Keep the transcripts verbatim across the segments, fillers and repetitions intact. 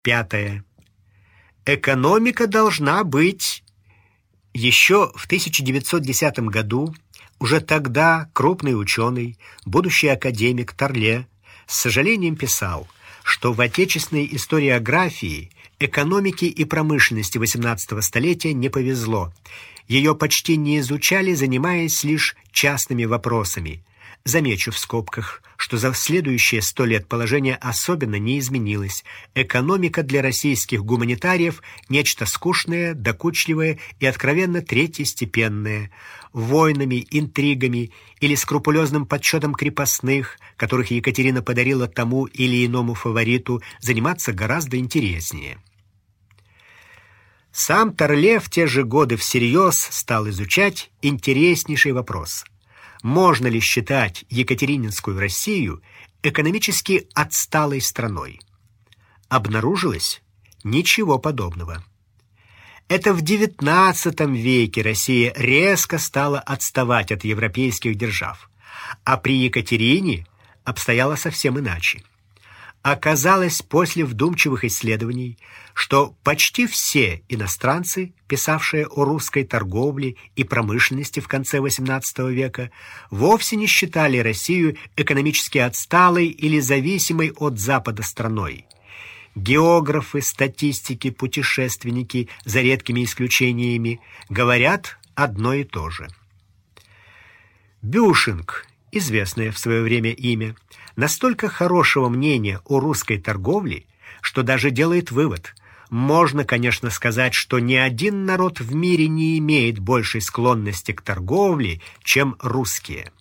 Пятое. Экономика должна быть... Еще в тысяча девятьсот десятом году, уже тогда крупный ученый, будущий академик Торле с сожалением писал, что в отечественной историографии экономике и промышленности восемнадцатого столетия не повезло. Ее почти не изучали, занимаясь лишь частными вопросами. Замечу в скобках, что за следующие сто лет положение особенно не изменилось. Экономика для российских гуманитариев – нечто скучное, докучливое и откровенно третьестепенное. Войнами, интригами или скрупулезным подсчетом крепостных, которых Екатерина подарила тому или иному фавориту, заниматься гораздо интереснее. Сам Торле в те же годы всерьез стал изучать интереснейший вопрос – можно ли считать Екатерининскую Россию экономически отсталой страной? Обнаружилось ничего подобного. Это в девятнадцатом веке Россия резко стала отставать от европейских держав, а при Екатерине обстояло совсем иначе. Оказалось после вдумчивых исследований, что почти все иностранцы, писавшие о русской торговле и промышленности в конце восемнадцатого века, вовсе не считали Россию экономически отсталой или зависимой от Запада страной. Географы, статистики, путешественники, за редкими исключениями, говорят одно и то же. Бюшинг, известное в свое время имя, настолько хорошего мнения о русской торговле, что даже делает вывод: можно, конечно, сказать, что ни один народ в мире не имеет большей склонности к торговле, чем русские.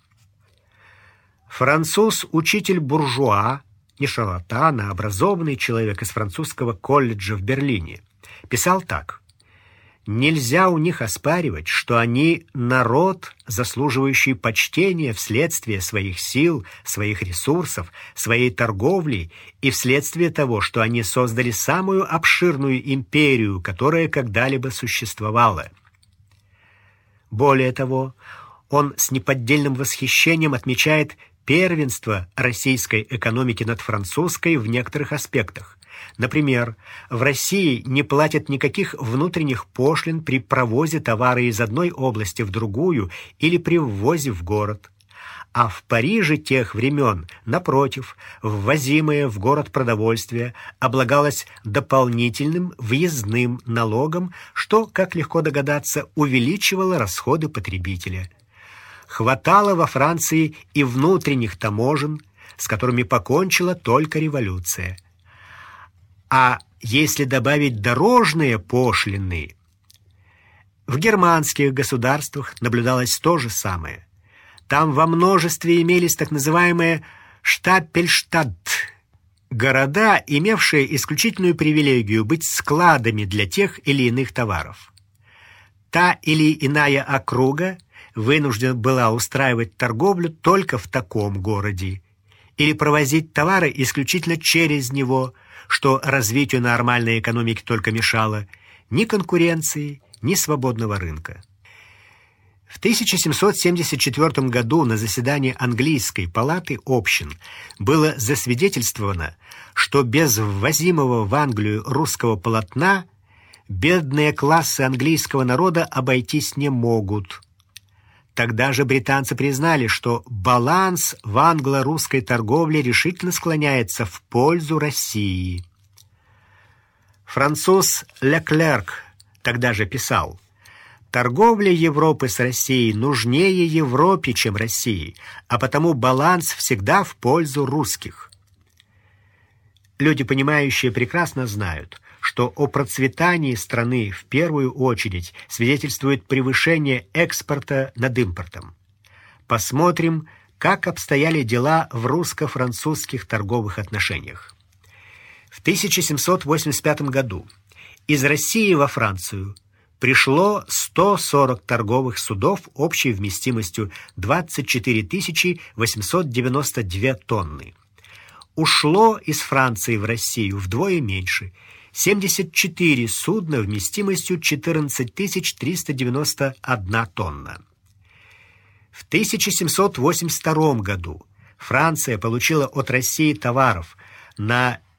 Француз, учитель буржуа, не шарлатан, а образованный человек из французского колледжа в Берлине, писал так: «Нельзя у них оспаривать, что они народ, заслуживающий почтения вследствие своих сил, своих ресурсов, своей торговли и вследствие того, что они создали самую обширную империю, которая когда-либо существовала». Более того, он с неподдельным восхищением отмечает первенство российской экономики над французской в некоторых аспектах. Например, в России не платят никаких внутренних пошлин при провозе товара из одной области в другую или при ввозе в город. А в Париже тех времен, напротив, ввозимое в город продовольствие облагалось дополнительным въездным налогом, что, как легко догадаться, увеличивало расходы потребителя. Хватало во Франции и внутренних таможен, с которыми покончила только революция. А если добавить дорожные пошлины, в германских государствах наблюдалось то же самое. Там во множестве имелись так называемые штапельштадт, города, имевшие исключительную привилегию быть складами для тех или иных товаров. Та или иная округа вынуждена была устраивать торговлю только в таком городе или провозить товары исключительно через него, что развитию нормальной экономики только мешало, ни конкуренции, ни свободного рынка. В тысяча семьсот семьдесят четвёртом году на заседании английской палаты общин было засвидетельствовано, что без ввозимого в Англию русского полотна бедные классы английского народа обойтись не могут. Тогда же британцы признали, что баланс в англо-русской торговле решительно склоняется в пользу России. Француз Леклерк тогда же писал: «Торговля Европы с Россией нужнее Европе, чем России, а потому баланс всегда в пользу русских». Люди, понимающие, прекрасно знают, что о процветании страны в первую очередь свидетельствует превышение экспорта над импортом. Посмотрим, как обстояли дела в русско-французских торговых отношениях. В тысяча семьсот восемьдесят пятом году из России во Францию пришло сто сорок торговых судов общей вместимостью двадцать четыре тысячи восемьсот девяносто две тонны. Ушло из Франции в Россию вдвое меньше – семьдесят четыре судна вместимостью четырнадцать тысяч триста девяносто одна тонна. В тысяча семьсот восемьдесят втором году Франция получила от России товаров на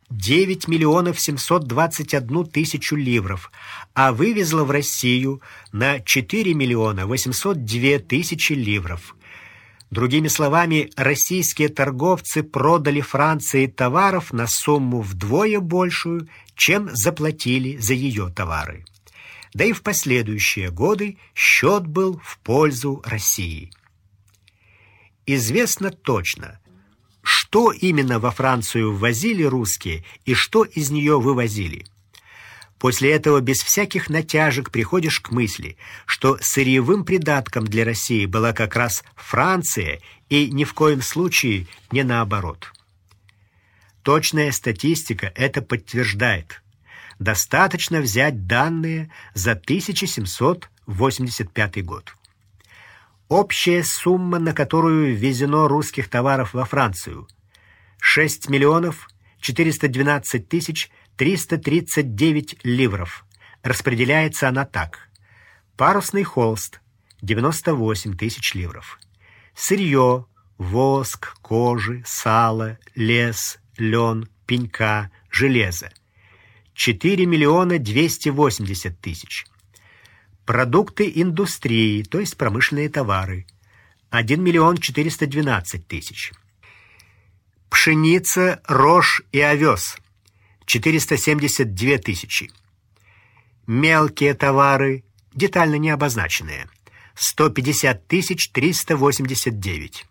девять миллионов семьсот двадцать одну тысячу ливров, а вывезла в Россию на четыре миллиона восемьсот две тысячи ливров. Другими словами, российские торговцы продали Франции товаров на сумму вдвое большую, чем заплатили за ее товары. Да и в последующие годы счет был в пользу России. Известно точно, что именно во Францию ввозили русские и что из нее вывозили. После этого без всяких натяжек приходишь к мысли, что сырьевым придатком для России была как раз Франция и ни в коем случае не наоборот. Точная статистика это подтверждает. Достаточно взять данные за тысяча семьсот восемьдесят пятый год. Общая сумма, на которую ввезено русских товаров во Францию – шесть миллионов четыреста двенадцать тысяч триста тридцать девять ливров. Распределяется она так. Парусный холст – девяносто восемь тысяч ливров. Сырье – воск, кожи, сало, лес, лен, пенька, железо – четыре миллиона двести восемьдесят тысяч. Продукты индустрии, то есть промышленные товары – один миллион четыреста двенадцать тысяч. Пшеница, рожь и овес – четыреста семьдесят две тысячи. Мелкие товары, детально не обозначенные – сто пятьдесят тысяч триста восемьдесят девять.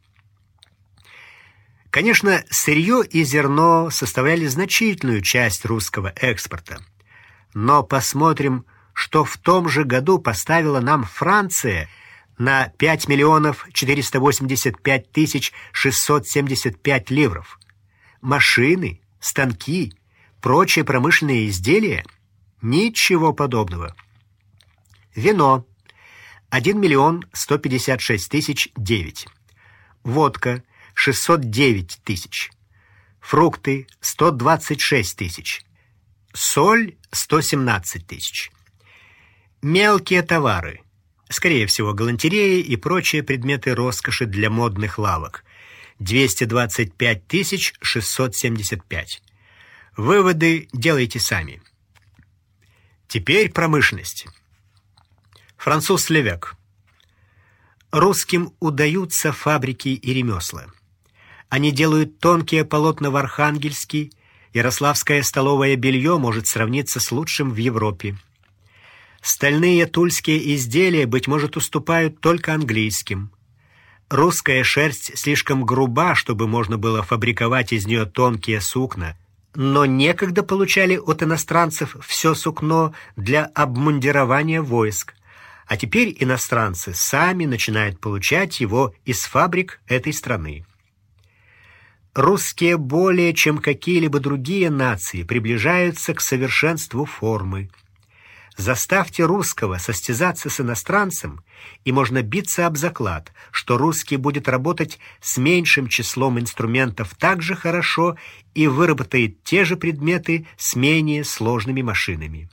Конечно, сырье и зерно составляли значительную часть русского экспорта. Но посмотрим, что в том же году поставила нам Франция на пять миллионов четыреста восемьдесят пять тысяч шестьсот семьдесят пять ливров. Машины, станки, прочие промышленные изделия – ничего подобного. Вино – один миллион сто пятьдесят шесть тысяч девять. Водка – шестьсот девять тысяч. Фрукты – сто двадцать шесть тысяч. Соль – сто семнадцать тысяч. Мелкие товары, скорее всего, галантереи и прочие предметы роскоши для модных лавок – двести двадцать пять тысяч шестьсот семьдесят пять. Выводы делайте сами. Теперь промышленность. Француз Левек. Русским удаются фабрики и ремесла. Они делают тонкие полотна в Архангельске, ярославское столовое белье может сравниться с лучшим в Европе. Стальные тульские изделия, быть может, уступают только английским. Русская шерсть слишком груба, чтобы можно было фабриковать из нее тонкие сукна, но некогда получали от иностранцев все сукно для обмундирования войск, а теперь иностранцы сами начинают получать его из фабрик этой страны. Русские более чем какие-либо другие нации приближаются к совершенству формы. Заставьте русского состязаться с иностранцем, и можно биться об заклад, что русский будет работать с меньшим числом инструментов так же хорошо и выработает те же предметы с менее сложными машинами.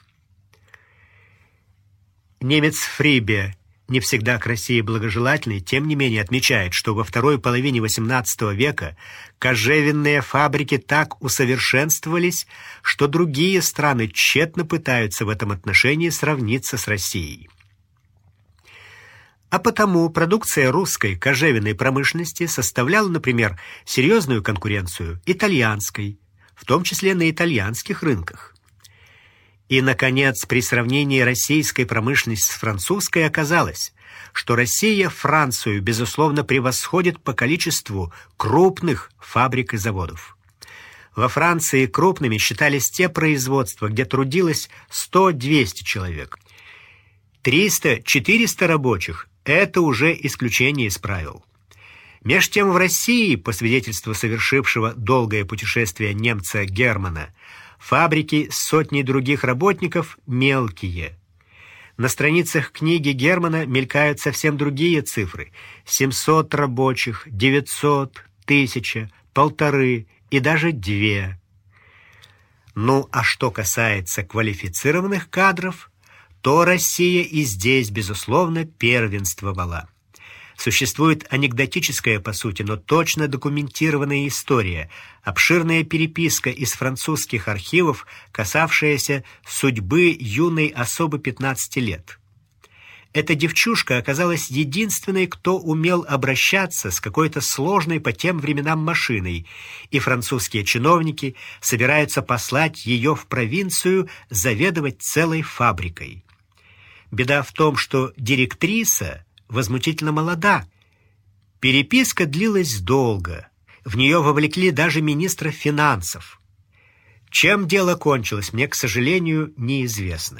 Немец Фрибе, не всегда к России благожелательный, тем не менее отмечает, что во второй половине восемнадцатого века кожевенные фабрики так усовершенствовались, что другие страны тщетно пытаются в этом отношении сравниться с Россией. А потому продукция русской кожевенной промышленности составляла, например, серьезную конкуренцию итальянской, в том числе на итальянских рынках. И, наконец, при сравнении российской промышленности с французской оказалось, что Россия Францию, безусловно, превосходит по количеству крупных фабрик и заводов. Во Франции крупными считались те производства, где трудилось сто-двести человек. триста-четыреста рабочих – это уже исключение из правил. Меж тем в России, по свидетельству совершившего долгое путешествие немца Германа, фабрики с сотней других работников мелкие. На страницах книги Германа мелькают совсем другие цифры: семьсот рабочих, девятьсот, тысяча, полторы и даже две. Ну, а что касается квалифицированных кадров, то Россия и здесь, безусловно, первенствовала. Существует анекдотическая, по сути, но точно документированная история, обширная переписка из французских архивов, касавшаяся судьбы юной особы пятнадцати лет. Эта девчушка оказалась единственной, кто умел обращаться с какой-то сложной по тем временам машиной, и французские чиновники собираются послать ее в провинцию заведовать целой фабрикой. Беда в том, что директриса возмутительно молода. Переписка длилась долго. В нее вовлекли даже министра финансов. Чем дело кончилось, мне, к сожалению, неизвестно.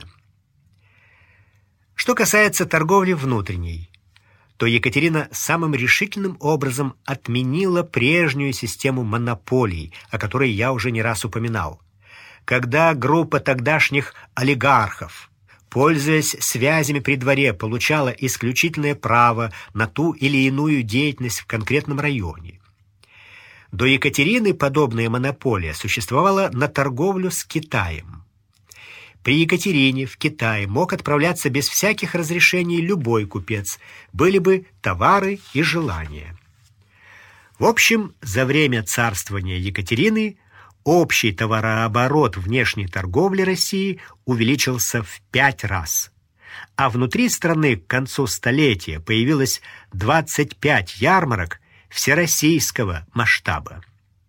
Что касается торговли внутренней, то Екатерина самым решительным образом отменила прежнюю систему монополий, о которой я уже не раз упоминал. Когда группа тогдашних олигархов, пользуясь связями при дворе, получала исключительное право на ту или иную деятельность в конкретном районе. До Екатерины подобная монополия существовала на торговлю с Китаем. При Екатерине в Китай мог отправляться без всяких разрешений любой купец, были бы товары и желания. В общем, за время царствования Екатерины общий товарооборот внешней торговли России увеличился в пять раз, а внутри страны к концу столетия появилось двадцать пять ярмарок всероссийского масштаба.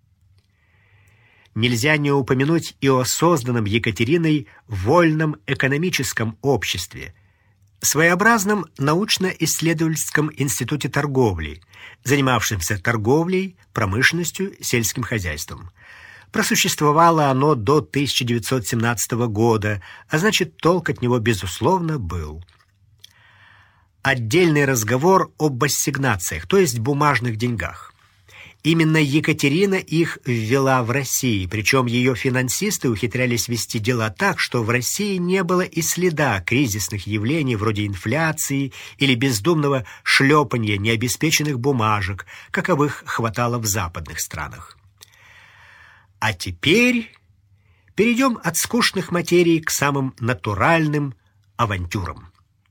Нельзя не упомянуть и о созданном Екатериной вольном экономическом обществе, своеобразном научно-исследовательском институте торговли, занимавшемся торговлей, промышленностью, сельским хозяйством. Просуществовало оно до тысяча девятьсот семнадцатого года, а значит, толк от него, безусловно, был. Отдельный разговор об ассигнациях, то есть бумажных деньгах. Именно Екатерина их ввела в России, причем ее финансисты ухитрялись вести дела так, что в России не было и следа кризисных явлений вроде инфляции или бездумного шлепанья необеспеченных бумажек, каковых хватало в западных странах. А теперь перейдем от скучных материй к самым натуральным авантюрам.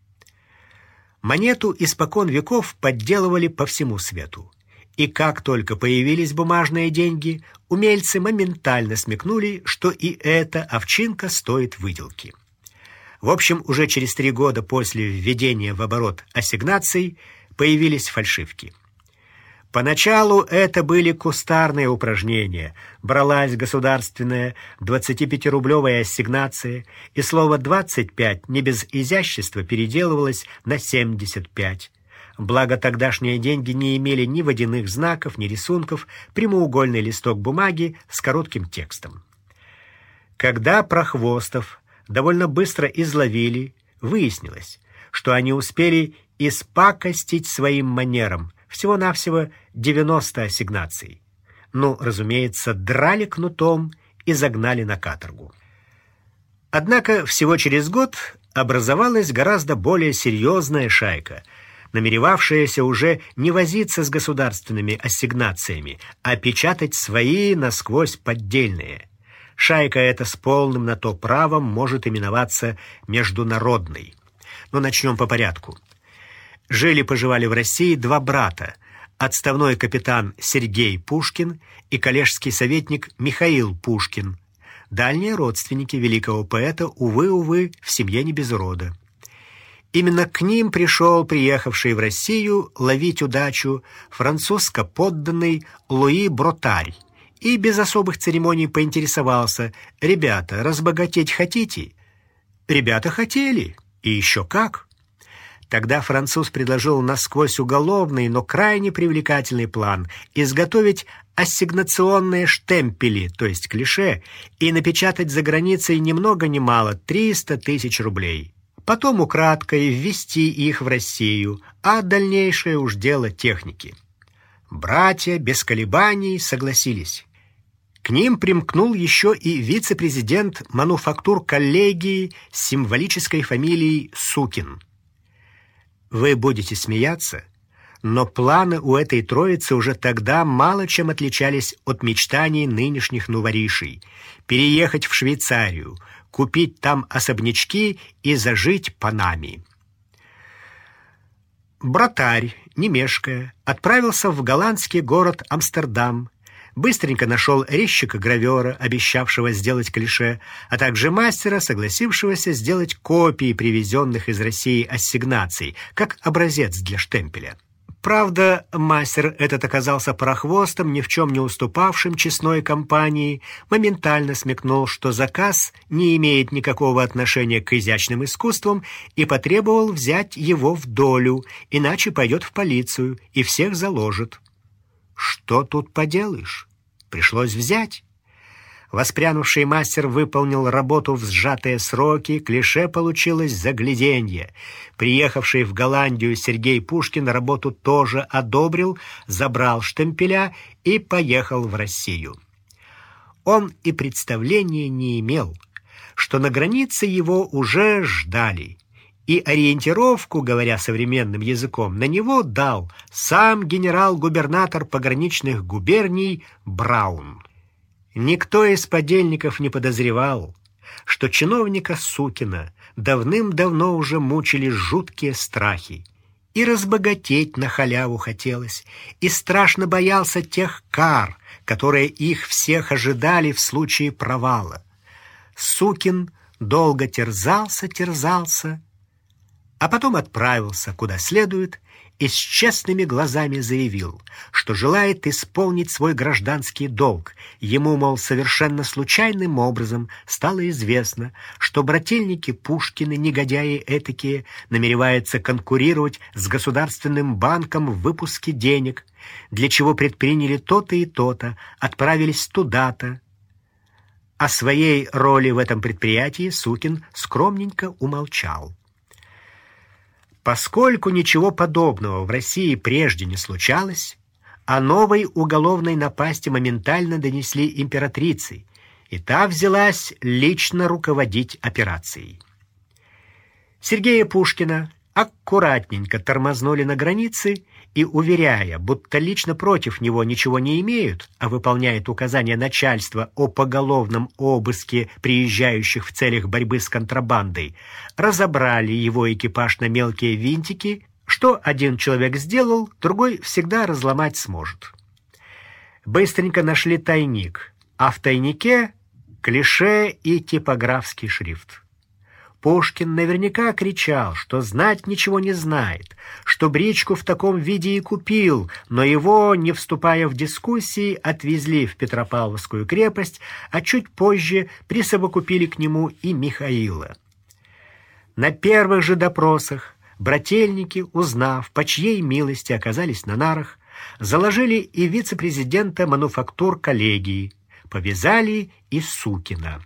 Монету испокон веков подделывали по всему свету. И как только появились бумажные деньги, умельцы моментально смекнули, что и эта овчинка стоит выделки. В общем, уже через три года после введения в оборот ассигнаций появились фальшивки. Поначалу это были кустарные упражнения. Бралась государственная двадцатипятирублевая ассигнация, и слово «двадцать пять» не без изящества переделывалось на семьдесят пять. Благо тогдашние деньги не имели ни водяных знаков, ни рисунков, прямоугольный листок бумаги с коротким текстом. Когда прохвостов довольно быстро изловили, выяснилось, что они успели испакостить своим манерам всего-навсего девяносто ассигнаций. Ну, разумеется, драли кнутом и загнали на каторгу. Однако всего через год образовалась гораздо более серьезная шайка, намеревавшаяся уже не возиться с государственными ассигнациями, а печатать свои насквозь поддельные. Шайка эта с полным на то правом может именоваться международной. Но начнем по порядку. Жили-поживали в России два брата: отставной капитан Сергей Пушкин и коллежский советник Михаил Пушкин, дальние родственники великого поэта, увы-увы, в семье не без урода. Именно к ним пришел приехавший в Россию ловить удачу французско-подданный Луи Бротарь и без особых церемоний поинтересовался: «Ребята, разбогатеть хотите?» Ребята хотели, и еще как. Тогда француз предложил насквозь уголовный, но крайне привлекательный план — изготовить ассигнационные штемпели, то есть клише, и напечатать за границей ни много ни мало триста тысяч рублей. Потом украдкой ввести их в Россию, а дальнейшее уж дело техники. Братья без колебаний согласились. К ним примкнул еще и вице-президент мануфактур коллегии с символической фамилией Сукин. Вы будете смеяться, но планы у этой троицы уже тогда мало чем отличались от мечтаний нынешних новоришей: переехать в Швейцарию, купить там особнячки и зажить панами. Братарь, не мешкая, отправился в голландский город Амстердам, быстренько нашел резчика-гравера, обещавшего сделать клише, а также мастера, согласившегося сделать копии привезенных из России ассигнаций, как образец для штемпеля. Правда, мастер этот оказался прохвостом, ни в чем не уступавшим честной компании, моментально смекнул, что заказ не имеет никакого отношения к изящным искусствам, и потребовал взять его в долю, иначе пойдет в полицию и всех заложит. Что тут поделаешь? Пришлось взять. Воспрянувший мастер выполнил работу в сжатые сроки, клише получилось загляденье. Приехавший в Голландию Сергей Пушкин работу тоже одобрил, забрал штемпеля и поехал в Россию. Он и представления не имел, что на границе его уже ждали. И ориентировку, говоря современным языком, на него дал сам генерал-губернатор пограничных губерний Браун. Никто из подельников не подозревал, что чиновника Сукина давным-давно уже мучили жуткие страхи. И разбогатеть на халяву хотелось, и страшно боялся тех кар, которые их всех ожидали в случае провала. Сукин долго терзался-терзался, а потом отправился куда следует и с честными глазами заявил, что желает исполнить свой гражданский долг. Ему, мол, совершенно случайным образом стало известно, что брательники Пушкины, негодяи этакие, намереваются конкурировать с Государственным банком в выпуске денег, для чего предприняли то-то и то-то, отправились туда-то. О своей роли в этом предприятии Сукин скромненько умолчал. Поскольку ничего подобного в России прежде не случалось, о новой уголовной напасти моментально донесли императрице, и та взялась лично руководить операцией. Сергея Пушкина аккуратненько тормознули на границе и, уверяя, будто лично против него ничего не имеют, а выполняют указания начальства о поголовном обыске приезжающих в целях борьбы с контрабандой, разобрали его экипаж на мелкие винтики. Что один человек сделал, другой всегда разломать сможет. Быстренько нашли тайник, а в тайнике клише и типографский шрифт. Пушкин наверняка кричал, что знать ничего не знает, что бричку в таком виде и купил, но его, не вступая в дискуссии, отвезли в Петропавловскую крепость, а чуть позже присовокупили к нему и Михаила. На первых же допросах брательники, узнав, по чьей милости оказались на нарах, заложили и вице-президента мануфактур коллегии, повязали и Сукина.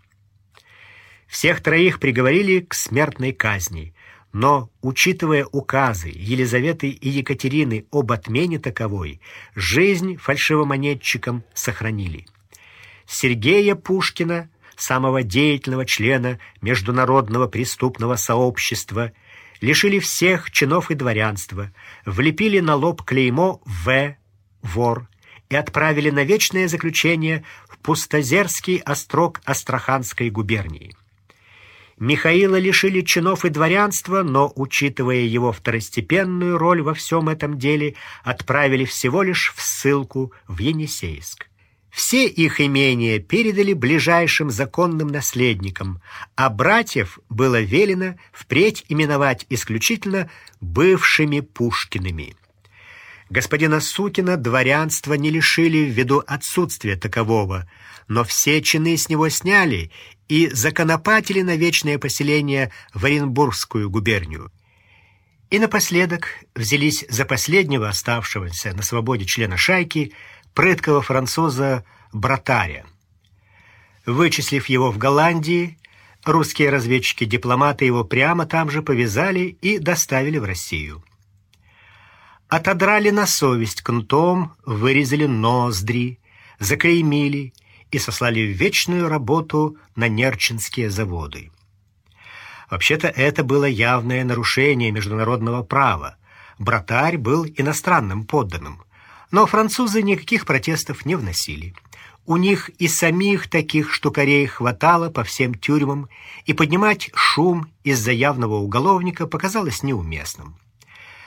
Всех троих приговорили к смертной казни, но, учитывая указы Елизаветы и Екатерины об отмене таковой, жизнь фальшивомонетчикам сохранили. Сергея Пушкина, самого деятельного члена Международного преступного сообщества, лишили всех чинов и дворянства, влепили на лоб клеймо «В» — вор, и отправили на вечное заключение в Пустозерский острог Астраханской губернии. Михаила лишили чинов и дворянства, но, учитывая его второстепенную роль во всем этом деле, отправили всего лишь в ссылку в Енисейск. Все их имения передали ближайшим законным наследникам, а братьев было велено впредь именовать исключительно бывшими Пушкиными. Господина Сукина дворянства не лишили ввиду отсутствия такового, но все чины с него сняли и законопатили на вечное поселение в Оренбургскую губернию. И напоследок взялись за последнего оставшегося на свободе члена шайки, прыткого француза Братаря. Вычислив его в Голландии, русские разведчики-дипломаты его прямо там же повязали и доставили в Россию. Отодрали на совесть кнутом, вырезали ноздри, заклеймили и сослали в вечную работу на Нерчинские заводы. Вообще-то это было явное нарушение международного права. Братарь был иностранным подданным, но французы никаких протестов не вносили. У них и самих таких штукарей хватало по всем тюрьмам, и поднимать шум из-за явного уголовника показалось неуместным.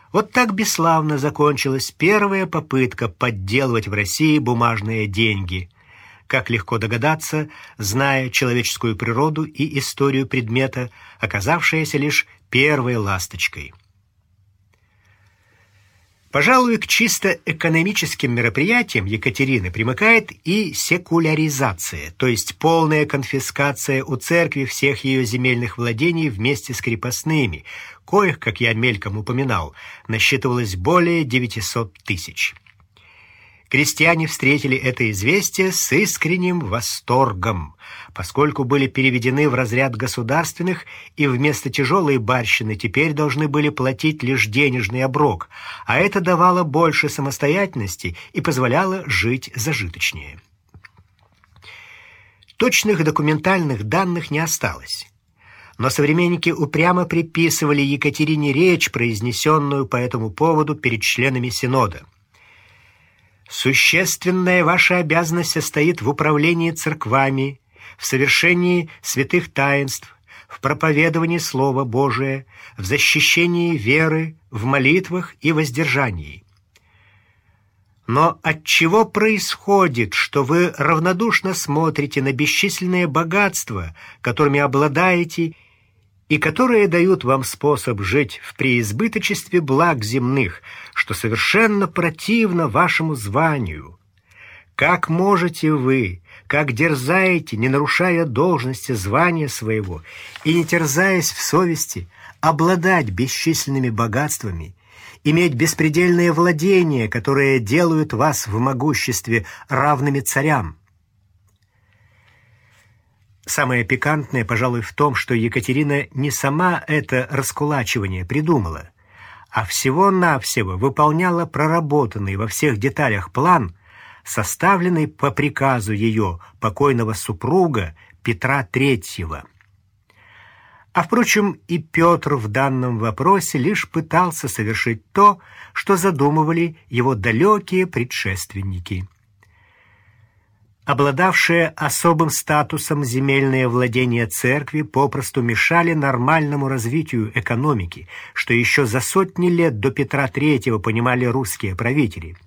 Вот так бесславно закончилась первая попытка подделывать в России бумажные деньги. Как легко догадаться, зная человеческую природу и историю предмета, оказавшаяся лишь первой ласточкой. Пожалуй, к чисто экономическим мероприятиям Екатерины примыкает и секуляризация, то есть полная конфискация у церкви всех ее земельных владений вместе с крепостными, коих, как я мельком упоминал, насчитывалось более девятисот тысяч. Крестьяне встретили это известие с искренним восторгом, поскольку были переведены в разряд государственных и вместо тяжелой барщины теперь должны были платить лишь денежный оброк, а это давало больше самостоятельности и позволяло жить зажиточнее. Точных документальных данных не осталось, но современники упрямо приписывали Екатерине речь, произнесенную по этому поводу перед членами Синода. «Существенная ваша обязанность состоит в управлении церквами, в совершении святых таинств, в проповедовании Слова Божия, в защищении веры, в молитвах и воздержании. Но отчего происходит, что вы равнодушно смотрите на бесчисленные богатства, которыми обладаете, и которые дают вам способ жить в преизбыточестве благ земных, что совершенно противно вашему званию? Как можете вы, как дерзаете, не нарушая должности звания своего и не терзаясь в совести, обладать бесчисленными богатствами, иметь беспредельное владение, которое делают вас в могуществе равными царям?» Самое пикантное, пожалуй, в том, что Екатерина не сама это раскулачивание придумала, а всего-навсего выполняла проработанный во всех деталях план, составленный по приказу ее покойного супруга Петра Третьего. А, впрочем, и Петр в данном вопросе лишь пытался совершить то, что задумывали его далекие предшественники. Обладавшие особым статусом земельные владения церкви попросту мешали нормальному развитию экономики, что еще за сотни лет до Петра Третьего понимали русские правители.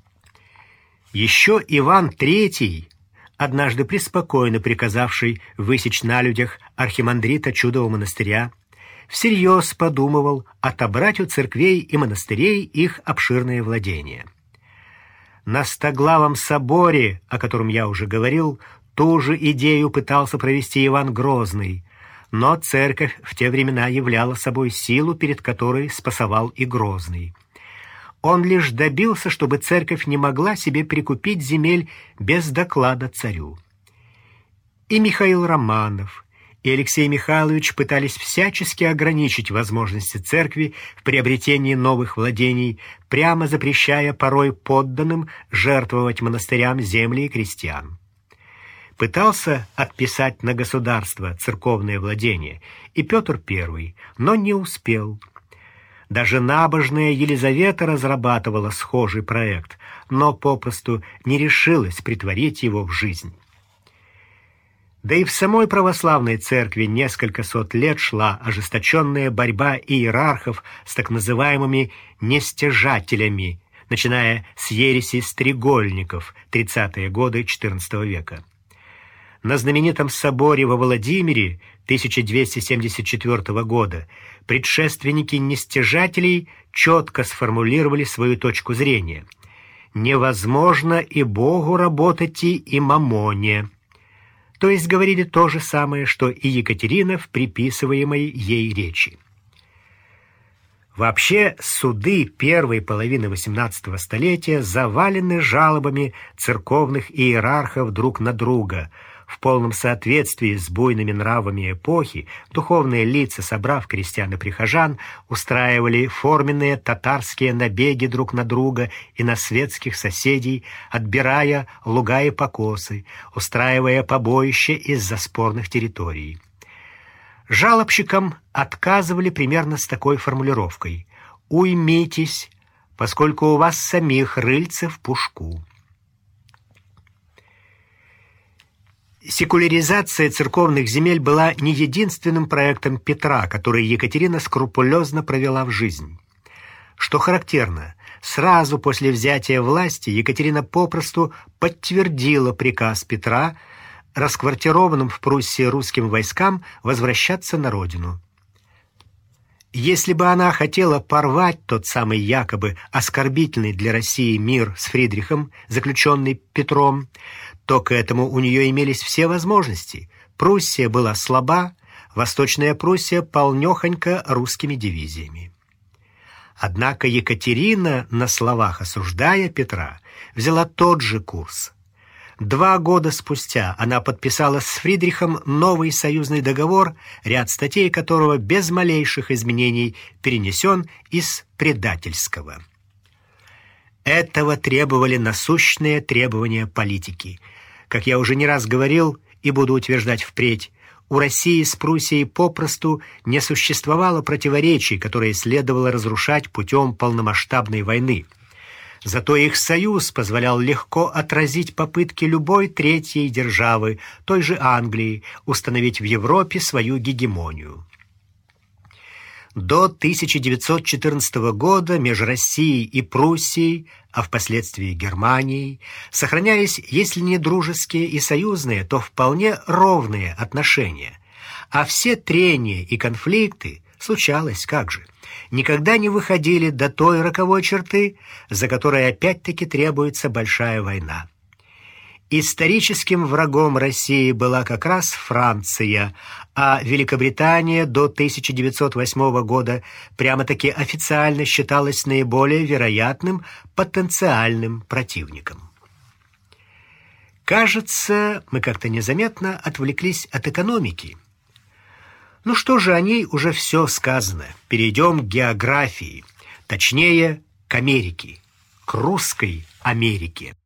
Еще Иван Третий, однажды преспокойно приказавший высечь на людях архимандрита Чудового монастыря, всерьез подумывал отобрать у церквей и монастырей их обширные владения. На Стоглавом соборе, о котором я уже говорил, ту же идею пытался провести Иван Грозный, но церковь в те времена являла собой силу, перед которой спасовал и Грозный. Он лишь добился, чтобы церковь не могла себе прикупить земель без доклада царю. И Михаил Романов, и Алексей Михайлович пытались всячески ограничить возможности церкви в приобретении новых владений, прямо запрещая порой подданным жертвовать монастырям земли и крестьян. Пытался отписать на государство церковные владения и Петр Первый, но не успел. Даже набожная Елизавета разрабатывала схожий проект, но попросту не решилась притворить его в жизнь. Да и в самой православной церкви несколько сот лет шла ожесточенная борьба иерархов с так называемыми «нестяжателями», начиная с ереси стрегольников, тридцатые годы четырнадцатого века. На знаменитом соборе во Владимире тысяча двести семьдесят четвёртого года предшественники нестяжателей четко сформулировали свою точку зрения. «Невозможно и Богу работать, и мамоне». То есть говорили то же самое, что и Екатерина в приписываемой ей речи. Вообще, суды первой половины восемнадцатого столетия завалены жалобами церковных иерархов друг на друга. В полном соответствии с буйными нравами эпохи духовные лица, собрав крестьян и прихожан, устраивали форменные татарские набеги друг на друга и на светских соседей, отбирая луга и покосы, устраивая побоища из-за спорных территорий. Жалобщикам отказывали примерно с такой формулировкой: «Уймитесь, поскольку у вас самих рыльце в пушку». Секуляризация церковных земель была не единственным проектом Петра, который Екатерина скрупулезно провела в жизнь. Что характерно, сразу после взятия власти Екатерина попросту подтвердила приказ Петра расквартированным в Пруссии русским войскам возвращаться на родину. Если бы она хотела порвать тот самый якобы оскорбительный для России мир с Фридрихом, заключенный Петром, то к этому у нее имелись все возможности. Пруссия была слаба, Восточная Пруссия полнёхонька русскими дивизиями. Однако Екатерина, на словах осуждая Петра, взяла тот же курс. Два года спустя она подписала с Фридрихом новый союзный договор, ряд статей которого без малейших изменений перенесен из предательского. Этого требовали насущные требования политики. Как я уже не раз говорил и буду утверждать впредь, у России с Пруссией попросту не существовало противоречий, которые следовало разрушать путем полномасштабной войны. Зато их союз позволял легко отразить попытки любой третьей державы, той же Англии, установить в Европе свою гегемонию. До тысяча девятьсот четырнадцатого года между Россией и Пруссией, а впоследствии Германией, сохранялись, если не дружеские и союзные, то вполне ровные отношения. А все трения и конфликты, случалось как же, никогда не выходили до той роковой черты, за которой опять-таки требуется большая война. Историческим врагом России была как раз Франция, а Великобритания до тысяча девятьсот восьмого года прямо-таки официально считалась наиболее вероятным потенциальным противником. Кажется, мы как-то незаметно отвлеклись от экономики. Ну что же, о ней уже все сказано. Перейдем к географии, точнее, к Америке, к русской Америке.